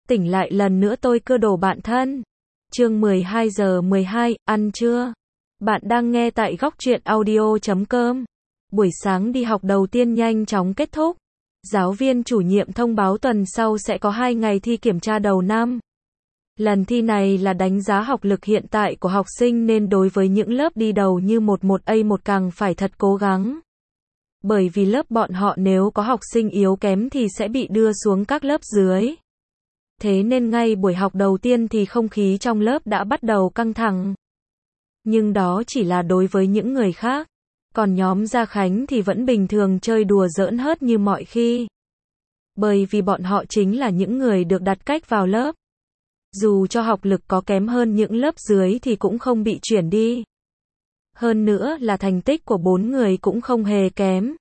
Tỉnh lại lần nữa tôi cơ đồ bạn thân. Chương 12 giờ 12, ăn trưa. Bạn đang nghe tại góc truyện audio.com. Buổi sáng đi học đầu tiên nhanh chóng kết thúc. Giáo viên chủ nhiệm thông báo tuần sau sẽ có 2 ngày thi kiểm tra đầu năm. Lần thi này là đánh giá học lực hiện tại của học sinh nên đối với những lớp đi đầu như 11A1 càng phải thật cố gắng. Bởi vì lớp bọn họ nếu có học sinh yếu kém thì sẽ bị đưa xuống các lớp dưới. Thế nên ngay buổi học đầu tiên thì không khí trong lớp đã bắt đầu căng thẳng. Nhưng đó chỉ là đối với những người khác. Còn nhóm Gia Khánh thì vẫn bình thường chơi đùa giỡn hớt như mọi khi. Bởi vì bọn họ chính là những người được đặt cách vào lớp. Dù cho học lực có kém hơn những lớp dưới thì cũng không bị chuyển đi. Hơn nữa là thành tích của 4 người cũng không hề kém.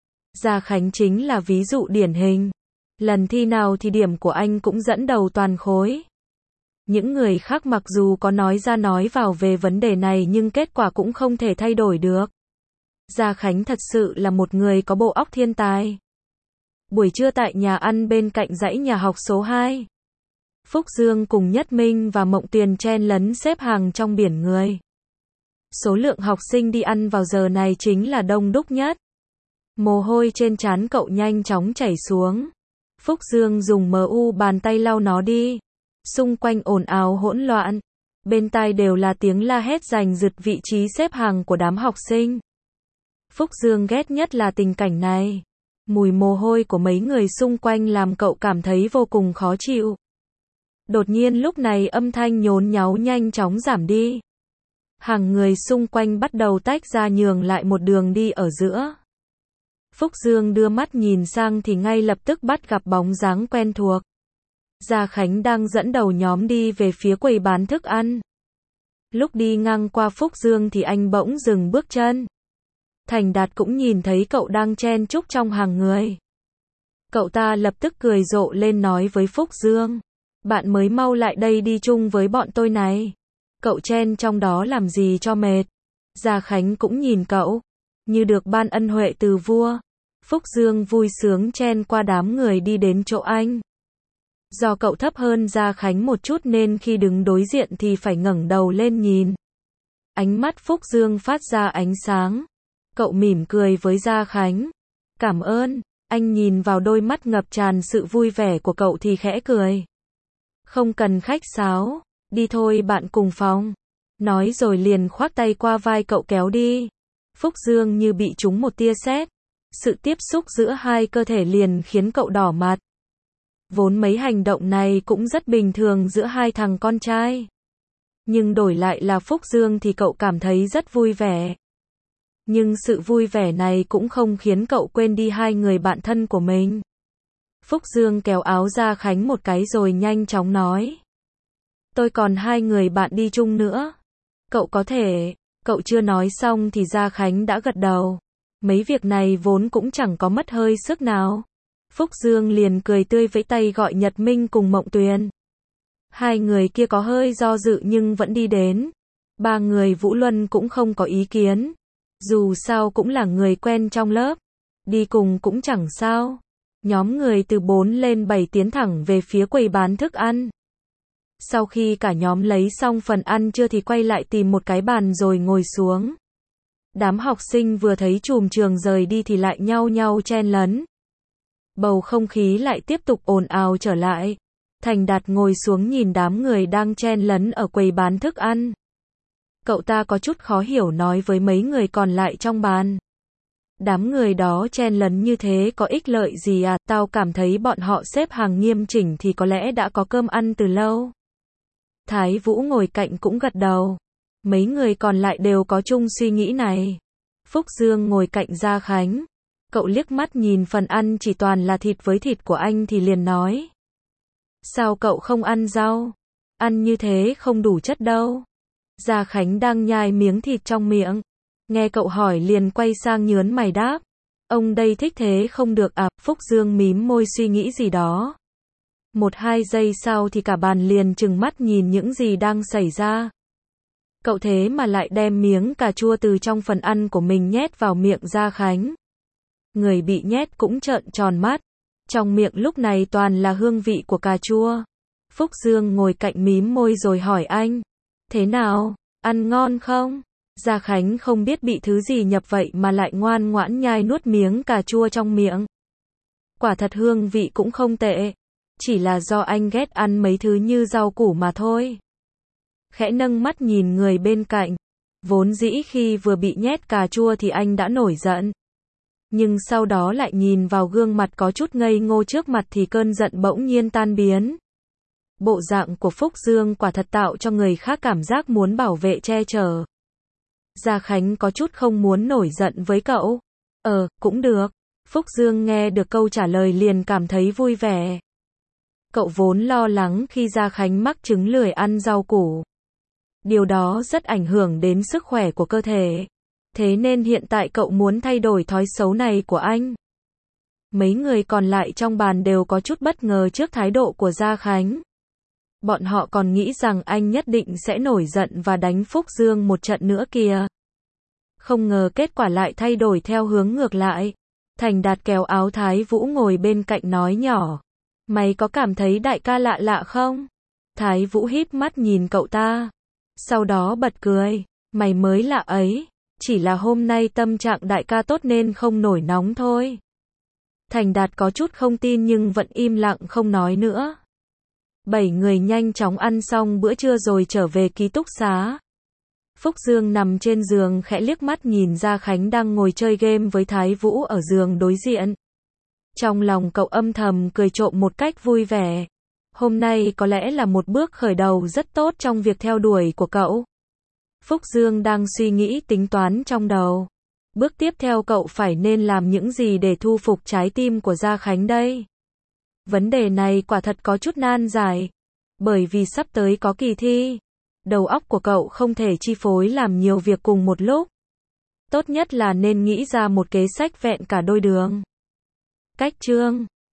Gia Khánh chính là ví dụ điển hình. Lần thi nào thì điểm của anh cũng dẫn đầu toàn khối. Những người khác mặc dù có nói ra nói vào về vấn đề này nhưng kết quả cũng không thể thay đổi được. Gia Khánh thật sự là một người có bộ óc thiên tài. Buổi trưa tại nhà ăn bên cạnh dãy nhà học số 2. Phúc Dương cùng Nhất Minh và Mộng Tuyền chen lấn xếp hàng trong biển người. Số lượng học sinh đi ăn vào giờ này chính là đông đúc nhất. Mồ hôi trên trán cậu nhanh chóng chảy xuống. Phúc Dương dùng bàn tay lau nó đi. Xung quanh ồn ào hỗn loạn. Bên tai đều là tiếng la hét giành giật vị trí xếp hàng của đám học sinh. Phúc Dương ghét nhất là tình cảnh này. Mùi mồ hôi của mấy người xung quanh làm cậu cảm thấy vô cùng khó chịu. Đột nhiên lúc này âm thanh nhốn nháo nhanh chóng giảm đi. Hàng người xung quanh bắt đầu tách ra nhường lại một đường đi ở giữa. Phúc Dương đưa mắt nhìn sang thì ngay lập tức bắt gặp bóng dáng quen thuộc. Gia Khánh đang dẫn đầu nhóm đi về phía quầy bán thức ăn. Lúc đi ngang qua Phúc Dương thì anh bỗng dừng bước chân. Thành Đạt cũng nhìn thấy cậu đang chen chúc trong hàng người. Cậu ta lập tức cười rộ lên nói với Phúc Dương. Bạn mới mau lại đây đi chung với bọn tôi này. Cậu chen trong đó làm gì cho mệt. Gia Khánh cũng nhìn cậu. Như được ban ân huệ từ vua. Phúc Dương vui sướng chen qua đám người đi đến chỗ anh. Do cậu thấp hơn Gia Khánh một chút nên khi đứng đối diện thì phải ngẩng đầu lên nhìn. Ánh mắt Phúc Dương phát ra ánh sáng. Cậu mỉm cười với Gia Khánh. Cảm ơn. Anh nhìn vào đôi mắt ngập tràn sự vui vẻ của cậu thì khẽ cười. Không cần khách sáo. Đi thôi bạn cùng phòng. Nói rồi liền khoác tay qua vai cậu kéo đi. Phúc Dương như bị trúng một tia sét. Sự tiếp xúc giữa hai cơ thể liền khiến cậu đỏ mặt. Vốn mấy hành động này cũng rất bình thường giữa hai thằng con trai. Nhưng đổi lại là Phúc Dương thì cậu cảm thấy rất vui vẻ. Nhưng sự vui vẻ này cũng không khiến cậu quên đi hai người bạn thân của mình. Phúc Dương kéo áo Gia Khánh một cái rồi nhanh chóng nói. Tôi còn 2 người bạn đi chung nữa. Cậu có thể. Cậu chưa nói xong thì Gia Khánh đã gật đầu. Mấy việc này vốn cũng chẳng có mất hơi sức nào. Phúc Dương liền cười tươi vẫy tay gọi Nhật Minh cùng Mộng Tuyền. 2 người kia có hơi do dự nhưng vẫn đi đến. 3 người Vũ Luân cũng không có ý kiến. Dù sao cũng là người quen trong lớp. Đi cùng cũng chẳng sao. Nhóm người từ 4 lên 7 tiến thẳng về phía quầy bán thức ăn. Sau khi cả nhóm lấy xong phần ăn trưa thì quay lại tìm một cái bàn rồi ngồi xuống. Đám học sinh vừa thấy chùm trường rời đi thì lại nhao nhao chen lấn. Bầu không khí lại tiếp tục ồn ào trở lại. Thành Đạt ngồi xuống nhìn đám người đang chen lấn ở quầy bán thức ăn. Cậu ta có chút khó hiểu nói với mấy người còn lại trong bàn. Đám người đó chen lấn như thế có ích lợi gì à? Tao cảm thấy bọn họ xếp hàng nghiêm chỉnh thì có lẽ đã có cơm ăn từ lâu. Thái Vũ ngồi cạnh cũng gật đầu. Mấy người còn lại đều có chung suy nghĩ này. Phúc Dương ngồi cạnh Gia Khánh. Cậu liếc mắt nhìn phần ăn chỉ toàn là thịt với thịt của anh thì liền nói. Sao cậu không ăn rau? Ăn như thế không đủ chất đâu. Gia Khánh đang nhai miếng thịt trong miệng. Nghe cậu hỏi liền quay sang nhớn mày đáp. Ông đây thích thế không được à? Phúc Dương mím môi suy nghĩ gì đó. 1-2 giây sau thì cả bàn liền trừng mắt nhìn những gì đang xảy ra. Cậu thế mà lại đem miếng cà chua từ trong phần ăn của mình nhét vào miệng Gia Khánh. Người bị nhét cũng trợn tròn mắt. Trong miệng lúc này toàn là hương vị của cà chua. Phúc Dương ngồi cạnh mím môi rồi hỏi anh. Thế nào, ăn ngon không? Gia Khánh không biết bị thứ gì nhập vậy mà lại ngoan ngoãn nhai nuốt miếng cà chua trong miệng. Quả thật hương vị cũng không tệ. Chỉ là do anh ghét ăn mấy thứ như rau củ mà thôi. Khẽ nâng mắt nhìn người bên cạnh. Vốn dĩ khi vừa bị nhét cà chua thì anh đã nổi giận. Nhưng sau đó lại nhìn vào gương mặt có chút ngây ngô trước mặt thì cơn giận bỗng nhiên tan biến. Bộ dạng của Phúc Dương quả thật tạo cho người khác cảm giác muốn bảo vệ che chở. Gia Khánh có chút không muốn nổi giận với cậu. Cũng được. Phúc Dương nghe được câu trả lời liền cảm thấy vui vẻ. Cậu vốn lo lắng khi Gia Khánh mắc chứng lười ăn rau củ. Điều đó rất ảnh hưởng đến sức khỏe của cơ thể. Thế nên hiện tại cậu muốn thay đổi thói xấu này của anh. Mấy người còn lại trong bàn đều có chút bất ngờ trước thái độ của Gia Khánh. Bọn họ còn nghĩ rằng anh nhất định sẽ nổi giận và đánh Phúc Dương một trận nữa kìa. Không ngờ kết quả lại thay đổi theo hướng ngược lại. Thành Đạt kéo áo Thái Vũ ngồi bên cạnh nói nhỏ. Mày có cảm thấy đại ca lạ lạ không? Thái Vũ híp mắt nhìn cậu ta. Sau đó bật cười. Mày mới lạ ấy. Chỉ là hôm nay tâm trạng đại ca tốt nên không nổi nóng thôi. Thành Đạt có chút không tin nhưng vẫn im lặng không nói nữa. 7 người nhanh chóng ăn xong bữa trưa rồi trở về ký túc xá. Phúc Dương nằm trên giường khẽ liếc mắt nhìn Gia Khánh đang ngồi chơi game với Thái Vũ ở giường đối diện. Trong lòng cậu âm thầm cười trộm một cách vui vẻ. Hôm nay có lẽ là một bước khởi đầu rất tốt trong việc theo đuổi của cậu. Phúc Dương đang suy nghĩ tính toán trong đầu. Bước tiếp theo cậu phải nên làm những gì để thu phục trái tim của Gia Khánh đây? Vấn đề này quả thật có chút nan giải. Bởi vì sắp tới có kỳ thi. Đầu óc của cậu không thể chi phối làm nhiều việc cùng một lúc. Tốt nhất là nên nghĩ ra một kế sách vẹn cả đôi đường. Cách chương